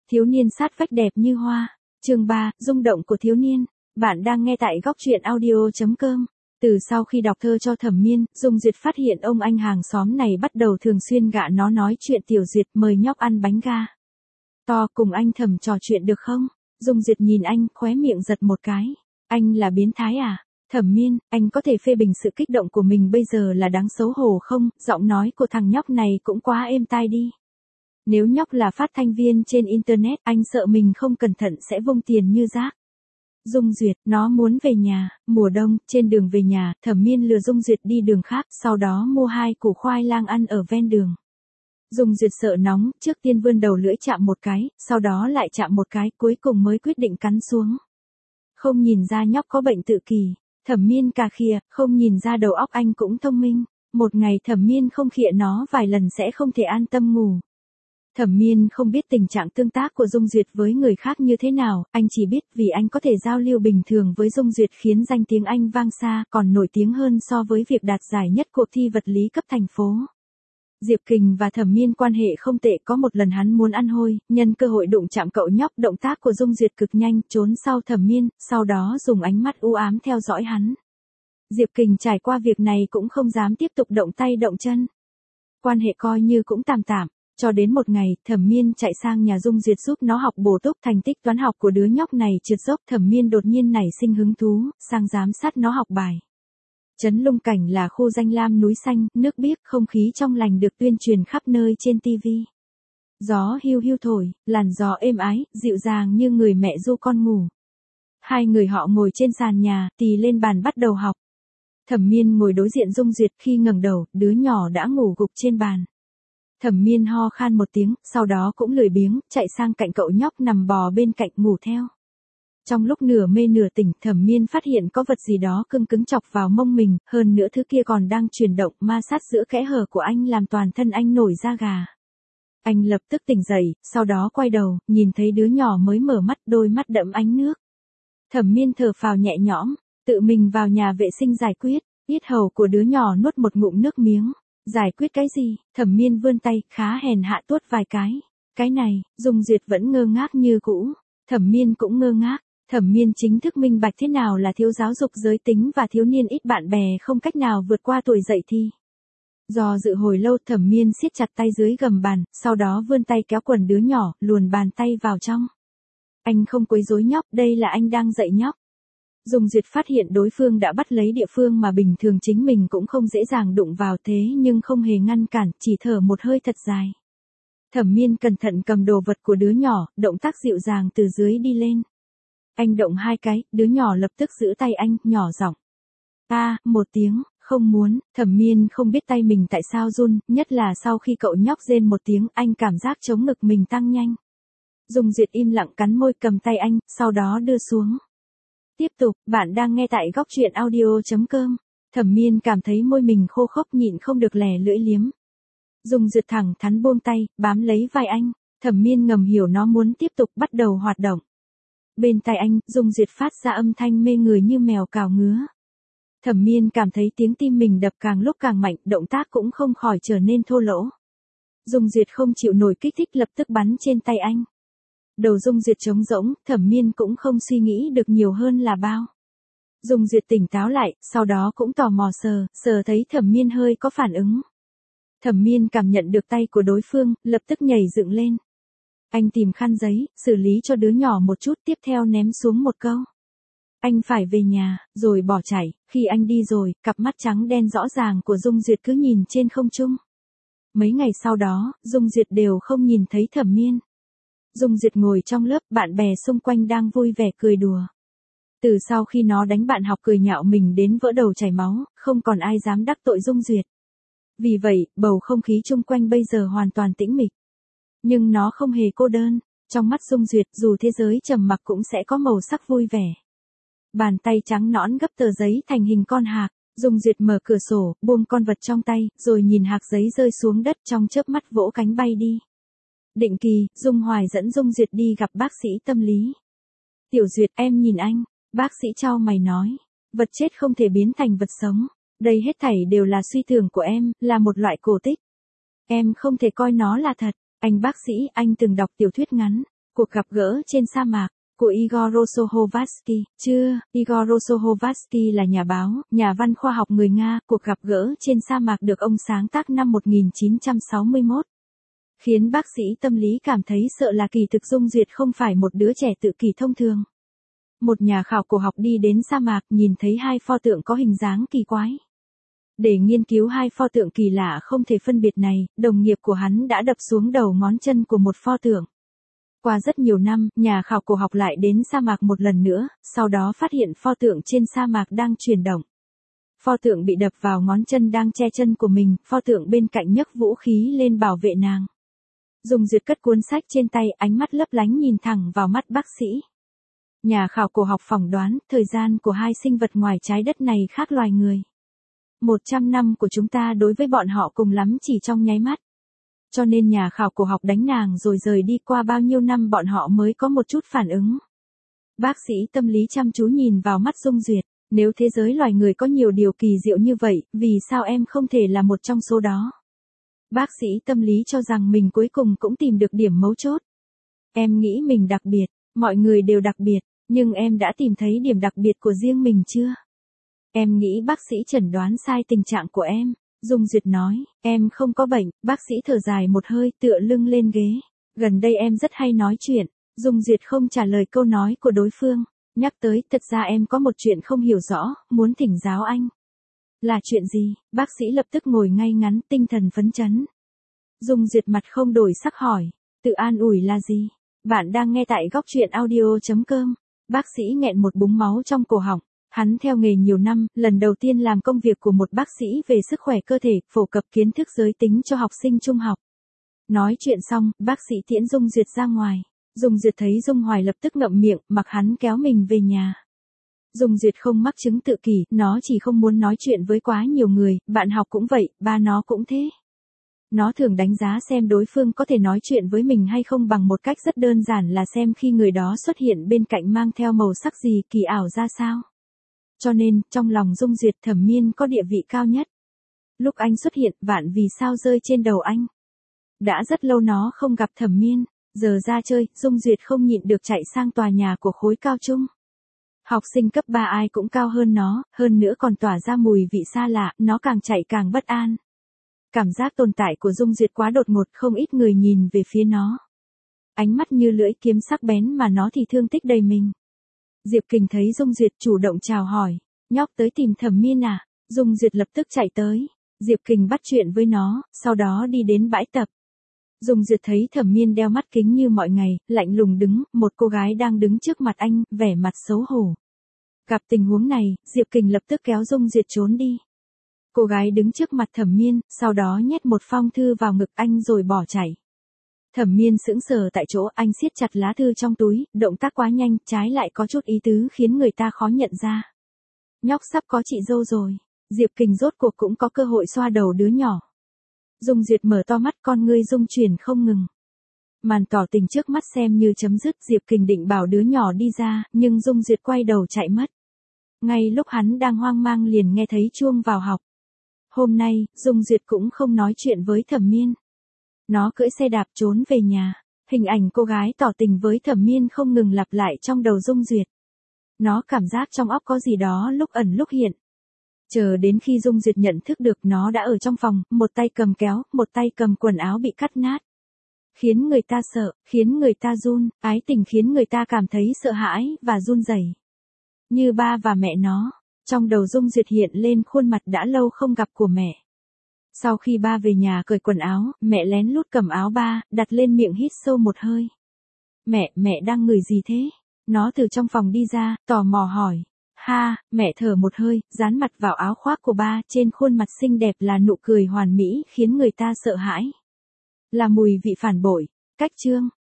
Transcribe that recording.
Thiếu niên sát vách đẹp như hoa. Chương 3, rung động của thiếu niên. Bạn đang nghe tại góc truyện audio.com. Từ sau khi đọc thơ cho Thẩm Miên, Dung Duyệt phát hiện ông anh hàng xóm này bắt đầu thường xuyên gạ nó nói chuyện Tiểu Duyệt mời nhóc ăn bánh ga. To cùng anh Thẩm trò chuyện được không? Dung Duyệt nhìn anh, khóe miệng giật một cái. Anh là biến thái à? Thẩm Miên, anh có thể phê bình sự kích động của mình bây giờ là đáng xấu hổ không? Giọng nói của thằng nhóc này cũng quá êm tai đi. Nếu nhóc là phát thanh viên trên Internet, anh sợ mình không cẩn thận sẽ vung tiền như rác. Dung Duyệt, nó muốn về nhà. Mùa đông, trên đường về nhà, Thẩm Miên lừa Dung Duyệt đi đường khác, sau đó mua 2 củ khoai lang ăn ở ven đường. Dung Duyệt sợ nóng, trước tiên vươn đầu lưỡi chạm một cái, sau đó lại chạm một cái, cuối cùng mới quyết định cắn xuống. Không nhìn ra nhóc có bệnh tự kỷ. Thẩm Miên cà khịa, không nhìn ra đầu óc anh cũng thông minh. Một ngày Thẩm Miên không khịa nó vài lần sẽ không thể an tâm ngủ. Thẩm Miên không biết tình trạng tương tác của Dung Duyệt với người khác như thế nào, anh chỉ biết vì anh có thể giao lưu bình thường với Dung Duyệt khiến danh tiếng anh vang xa, còn nổi tiếng hơn so với việc đạt giải nhất cuộc thi vật lý cấp thành phố. Diệp Kình và Thẩm Miên quan hệ không tệ, có một lần hắn muốn ăn hôi, nhân cơ hội đụng chạm cậu nhóc, động tác của Dung Duyệt cực nhanh, trốn sau Thẩm Miên, sau đó dùng ánh mắt u ám theo dõi hắn. Diệp Kình trải qua việc này cũng không dám tiếp tục động tay động chân. Quan hệ coi như cũng tạm tạm. Cho đến một ngày, Thẩm Miên chạy sang nhà Dung Duyệt giúp nó học bổ túc, thành tích toán học của đứa nhóc này trượt dốc, Thẩm Miên đột nhiên nảy sinh hứng thú, sang giám sát nó học bài. Trấn Lung Cảnh là khu danh lam núi xanh, nước biếc, không khí trong lành được tuyên truyền khắp nơi trên TV. Gió hiu hiu thổi, làn gió êm ái, dịu dàng như người mẹ ru con ngủ. Hai người họ ngồi trên sàn nhà, tì lên bàn bắt đầu học. Thẩm Miên ngồi đối diện Dung Duyệt, khi ngẩng đầu, đứa nhỏ đã ngủ gục trên bàn. Thẩm Miên ho khan một tiếng, sau đó cũng lười biếng, chạy sang cạnh cậu nhóc nằm bò bên cạnh ngủ theo. Trong lúc nửa mê nửa tỉnh, Thẩm Miên phát hiện có vật gì đó cứng cứng chọc vào mông mình, hơn nữa thứ kia còn đang chuyển động, ma sát giữa kẽ hở của anh làm toàn thân anh nổi da gà. Anh lập tức tỉnh dậy, sau đó quay đầu, nhìn thấy đứa nhỏ mới mở mắt, đôi mắt đẫm ánh nước. Thẩm Miên thở phào nhẹ nhõm, tự mình vào nhà vệ sinh giải quyết, yết hầu của đứa nhỏ nuốt một ngụm nước miếng. Giải quyết cái gì? Thẩm Miên vươn tay, khá hèn hạ tuốt vài cái. Cái này, Dung Duyệt vẫn ngơ ngác như cũ. Thẩm Miên cũng ngơ ngác. Thẩm Miên chính thức minh bạch thế nào là thiếu giáo dục giới tính và thiếu niên ít bạn bè không cách nào vượt qua tuổi dậy thì. Do dự hồi lâu, Thẩm Miên siết chặt tay dưới gầm bàn, sau đó vươn tay kéo quần đứa nhỏ, luồn bàn tay vào trong. Anh không quấy rối nhóc, đây là anh đang dạy nhóc. Dung Duyệt phát hiện đối phương đã bắt lấy địa phương mà bình thường chính mình cũng không dễ dàng đụng vào, thế nhưng không hề ngăn cản, chỉ thở một hơi thật dài. Thẩm Miên cẩn thận cầm đồ vật của đứa nhỏ, động tác dịu dàng từ dưới đi lên. Anh động 2 cái, đứa nhỏ lập tức giữ tay anh, nhỏ giọng. Một tiếng, không muốn. Thẩm Miên không biết tay mình tại sao run, nhất là sau khi cậu nhóc rên một tiếng, anh cảm giác chống ngực mình tăng nhanh. Dung Duyệt im lặng cắn môi, cầm tay anh, sau đó đưa xuống. Tiếp tục, bạn đang nghe tại góc truyện audio.com. Thẩm Miên cảm thấy môi mình khô khốc, nhịn không được lè lưỡi liếm. Dung Duyệt thẳng thắn buông tay, bám lấy vai anh. Thẩm Miên ngầm hiểu nó muốn tiếp tục, bắt đầu hoạt động. Bên tai anh, Dung Duyệt phát ra âm thanh mê người như mèo cào ngứa. Thẩm Miên cảm thấy tiếng tim mình đập càng lúc càng mạnh, động tác cũng không khỏi trở nên thô lỗ. Dung Duyệt không chịu nổi kích thích, lập tức bắn trên tay anh. Đầu Dung Duyệt trống rỗng, Thẩm Miên cũng không suy nghĩ được nhiều hơn là bao. Dung Duyệt tỉnh táo lại, sau đó cũng tò mò sờ thấy Thẩm Miên hơi có phản ứng. Thẩm Miên cảm nhận được tay của đối phương, lập tức nhảy dựng lên. Anh tìm khăn giấy, xử lý cho đứa nhỏ một chút, tiếp theo ném xuống một câu. Anh phải về nhà, rồi bỏ chạy. Khi anh đi rồi, cặp mắt trắng đen rõ ràng của Dung Duyệt cứ nhìn trên không trung. Mấy ngày sau đó, Dung Duyệt đều không nhìn thấy Thẩm Miên. Dung Duyệt ngồi trong lớp, bạn bè xung quanh đang vui vẻ cười đùa. Từ sau khi nó đánh bạn học cười nhạo mình đến vỡ đầu chảy máu, không còn ai dám đắc tội Dung Duyệt. Vì vậy, bầu không khí chung quanh bây giờ hoàn toàn tĩnh mịch. Nhưng nó không hề cô đơn, trong mắt Dung Duyệt dù thế giới trầm mặc cũng sẽ có màu sắc vui vẻ. Bàn tay trắng nõn gấp tờ giấy thành hình con hạc, Dung Duyệt mở cửa sổ, buông con vật trong tay, rồi nhìn hạc giấy rơi xuống đất, trong chớp mắt vỗ cánh bay đi. Định kỳ, Dung Hoài dẫn Dung Duyệt đi gặp bác sĩ tâm lý. Tiểu Duyệt, em nhìn anh. Bác sĩ chau mày nói. Vật chết không thể biến thành vật sống. Đây hết thảy đều là suy tưởng của em, là một loại cổ tích. Em không thể coi nó là thật. Anh bác sĩ, anh từng đọc tiểu thuyết ngắn. Cuộc gặp gỡ trên sa mạc của Igor Rosohovatsky. Igor Rosohovatsky là nhà báo, nhà văn khoa học người Nga. Cuộc gặp gỡ trên sa mạc được ông sáng tác năm 1961. Khiến bác sĩ tâm lý cảm thấy sợ là kỳ thực Dung Duyệt không phải một đứa trẻ tự kỷ thông thường. Một nhà khảo cổ học đi đến sa mạc nhìn thấy hai pho tượng có hình dáng kỳ quái. Để nghiên cứu hai pho tượng kỳ lạ không thể phân biệt này, đồng nghiệp của hắn đã đập xuống đầu ngón chân của một pho tượng. Qua rất nhiều năm, nhà khảo cổ học lại đến sa mạc một lần nữa, sau đó phát hiện pho tượng trên sa mạc đang chuyển động. Pho tượng bị đập vào ngón chân đang che chân của mình, pho tượng bên cạnh nhấc vũ khí lên bảo vệ nàng. Dung Duyệt cất cuốn sách trên tay, ánh mắt lấp lánh nhìn thẳng vào mắt bác sĩ. Nhà khảo cổ học phỏng đoán, thời gian của hai sinh vật ngoài trái đất này khác loài người. 100 năm của chúng ta đối với bọn họ cùng lắm chỉ trong nháy mắt. Cho nên nhà khảo cổ học đánh nàng rồi rời đi, qua bao nhiêu năm bọn họ mới có một chút phản ứng. Bác sĩ tâm lý chăm chú nhìn vào mắt Dung Duyệt. Nếu thế giới loài người có nhiều điều kỳ diệu như vậy, vì sao em không thể là một trong số đó? Bác sĩ tâm lý cho rằng mình cuối cùng cũng tìm được điểm mấu chốt. Em nghĩ mình đặc biệt, mọi người đều đặc biệt, nhưng em đã tìm thấy điểm đặc biệt của riêng mình chưa? Em nghĩ bác sĩ chẩn đoán sai tình trạng của em. Dung Duyệt nói, em không có bệnh. Bác sĩ thở dài một hơi, tựa lưng lên ghế. Gần đây em rất hay nói chuyện. Dung Duyệt không trả lời câu nói của đối phương. Nhắc tới, thật ra em có một chuyện không hiểu rõ, muốn thỉnh giáo anh. Là chuyện gì? Bác sĩ lập tức ngồi ngay ngắn, tinh thần phấn chấn. Dung Duyệt mặt không đổi sắc hỏi, tự an ủi là gì? Bạn đang nghe tại góc truyện audio.com. Bác sĩ nghẹn một búng máu trong cổ họng. Hắn theo nghề nhiều năm, lần đầu tiên làm công việc của một bác sĩ về sức khỏe cơ thể, phổ cập kiến thức giới tính cho học sinh trung học. Nói chuyện xong, bác sĩ tiễn Dung Duyệt ra ngoài. Dung Duyệt thấy Dung Hoài lập tức ngậm miệng, mặc hắn kéo mình về nhà. Dung Duyệt không mắc chứng tự kỷ, nó chỉ không muốn nói chuyện với quá nhiều người, bạn học cũng vậy, ba nó cũng thế. Nó thường đánh giá xem đối phương có thể nói chuyện với mình hay không bằng một cách rất đơn giản là xem khi người đó xuất hiện bên cạnh mang theo màu sắc gì, kỳ ảo ra sao. Cho nên, trong lòng Dung Duyệt, Thẩm Miên có địa vị cao nhất. Lúc anh xuất hiện, vạn vì sao rơi trên đầu anh. Đã rất lâu nó không gặp Thẩm Miên, giờ ra chơi, Dung Duyệt không nhịn được chạy sang tòa nhà của khối cao trung. Học sinh cấp 3 ai cũng cao hơn nó, hơn nữa còn tỏa ra mùi vị xa lạ, nó càng chạy càng bất an. Cảm giác tồn tại của Dung Duyệt quá đột ngột, không ít người nhìn về phía nó. Ánh mắt như lưỡi kiếm sắc bén mà nó thì thương tích đầy mình. Diệp Kình thấy Dung Duyệt chủ động chào hỏi, nhóc tới tìm Thẩm Miên à? Dung Duyệt lập tức chạy tới. Diệp Kình bắt chuyện với nó, sau đó đi đến bãi tập. Dung Duyệt thấy Thẩm Miên đeo mắt kính như mọi ngày, lạnh lùng đứng, một cô gái đang đứng trước mặt anh, vẻ mặt xấu hổ. Gặp tình huống này, Diệp Kình lập tức kéo Dung Duyệt trốn đi. Cô gái đứng trước mặt Thẩm Miên, sau đó nhét một phong thư vào ngực anh rồi bỏ chạy. Thẩm Miên sững sờ tại chỗ, anh siết chặt lá thư trong túi, động tác quá nhanh, trái lại có chút ý tứ khiến người ta khó nhận ra. Nhóc sắp có chị dâu rồi. Diệp Kình rốt cuộc cũng có cơ hội xoa đầu đứa nhỏ. Dung Duyệt mở to mắt, con ngươi rung chuyển không ngừng. Màn tỏ tình trước mắt xem như chấm dứt, Diệp Kình định bảo đứa nhỏ đi ra, nhưng Dung Duyệt quay đầu chạy mất. Ngay lúc hắn đang hoang mang liền nghe thấy chuông vào học. Hôm nay, Dung Duyệt cũng không nói chuyện với Thẩm Miên. Nó cưỡi xe đạp trốn về nhà. Hình ảnh cô gái tỏ tình với Thẩm Miên không ngừng lặp lại trong đầu Dung Duyệt. Nó cảm giác trong óc có gì đó lúc ẩn lúc hiện. Chờ đến khi Dung Duyệt nhận thức được nó đã ở trong phòng, một tay cầm kéo, một tay cầm quần áo bị cắt nát. Khiến người ta sợ, khiến người ta run, ái tình khiến người ta cảm thấy sợ hãi và run rẩy. Như ba và mẹ nó. Trong đầu Dung Duyệt hiện lên khuôn mặt đã lâu không gặp của mẹ. Sau khi ba về nhà cởi quần áo, mẹ lén lút cầm áo ba, đặt lên miệng hít sâu một hơi. Mẹ đang ngửi gì thế? Nó từ trong phòng đi ra, tò mò hỏi. Ha, mẹ thở một hơi, dán mặt vào áo khoác của ba, trên khuôn mặt xinh đẹp là nụ cười hoàn mỹ khiến người ta sợ hãi. Là mùi vị phản bội. Cách chương.